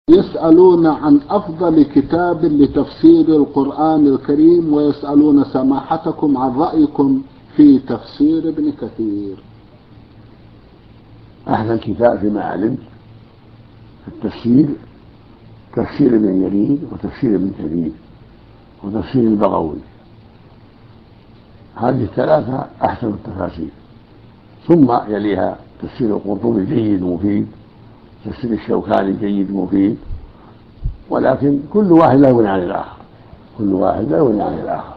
يسألون عن أفضل كتاب لتفسير القرآن الكريم، ويسألون سماحتكم عن رأيكم في تفسير ابن كثير. أحسن كتاب فيما علمت في التفسير تفسير ابن جرير وتفسير ابن كثير وتفسير البغوي، هذه الثلاثة أحسن التفاسير. ثم يليها تفسير القرطبي جيد مفيد، تفسير الشوكاني جيد مفيد، ولكن كل واحد لا يغني عن الآخر، كل واحد لا يغني عن الآخر.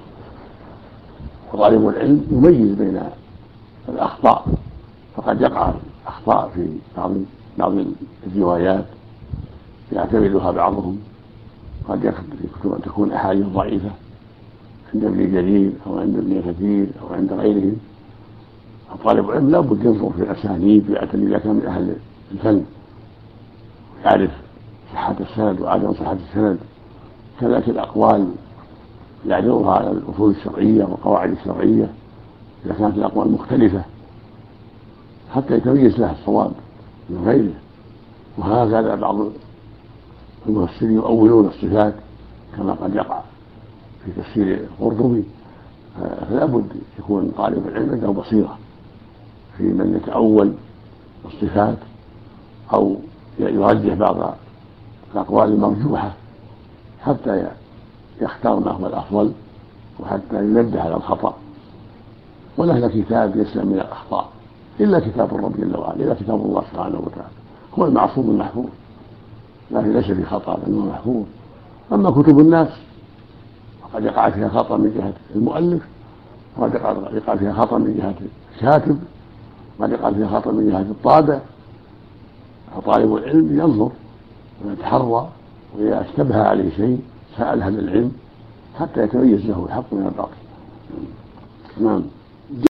وطالب العلم يميز بين الأخطاء، فقد يقع أخطاء في بعض الروايات يعتمدها بعضهم، قد تكون أحاديث ضعيفة عند ابن جرير أو عند ابن كثير أو عند غيرهم. طالب العلم لا بد ينظر في الأسانيد ويعتني إذا كان من أهل الفن، يعرف صحة السند وعدم صحة السند، كذلك الأقوال يعرضها على الأصول الشرعية والقواعد الشرعية إذا كانت الأقوال مختلفة حتى يتميز لها الصواب من غيره. وهكذا بعض المفسرين يؤولون الصفات كما قد يقع في تفسير القرطبي، فلا بد يكون طالب العلم عنده بصيرة في من يتأول الصفات أو يرجح بعض الأقوال المرجوحة حتى يختار ما هو الأفضل وحتى ينبه على الخطأ. وله كتاب يسلم من الأخطاء إلا كتاب الرب جل وعلا، إلا كتاب الله سبحانه وتعالى هو المعصوم المحفوظ، لكن ليس في خطأ بل هو محفوظ. أما كتب الناس فقد يقع فيها خطأ من جهة المؤلف، وقد يقع فيها خطأ من جهة الكاتب، وقد يقع فيها خطأ من جهة الطابع. فطالب العلم ينظر ويتحرى، وإذا اشتبه عليه شيء سأل أهل العلم حتى يتميز له الحق من الباطل. نعم.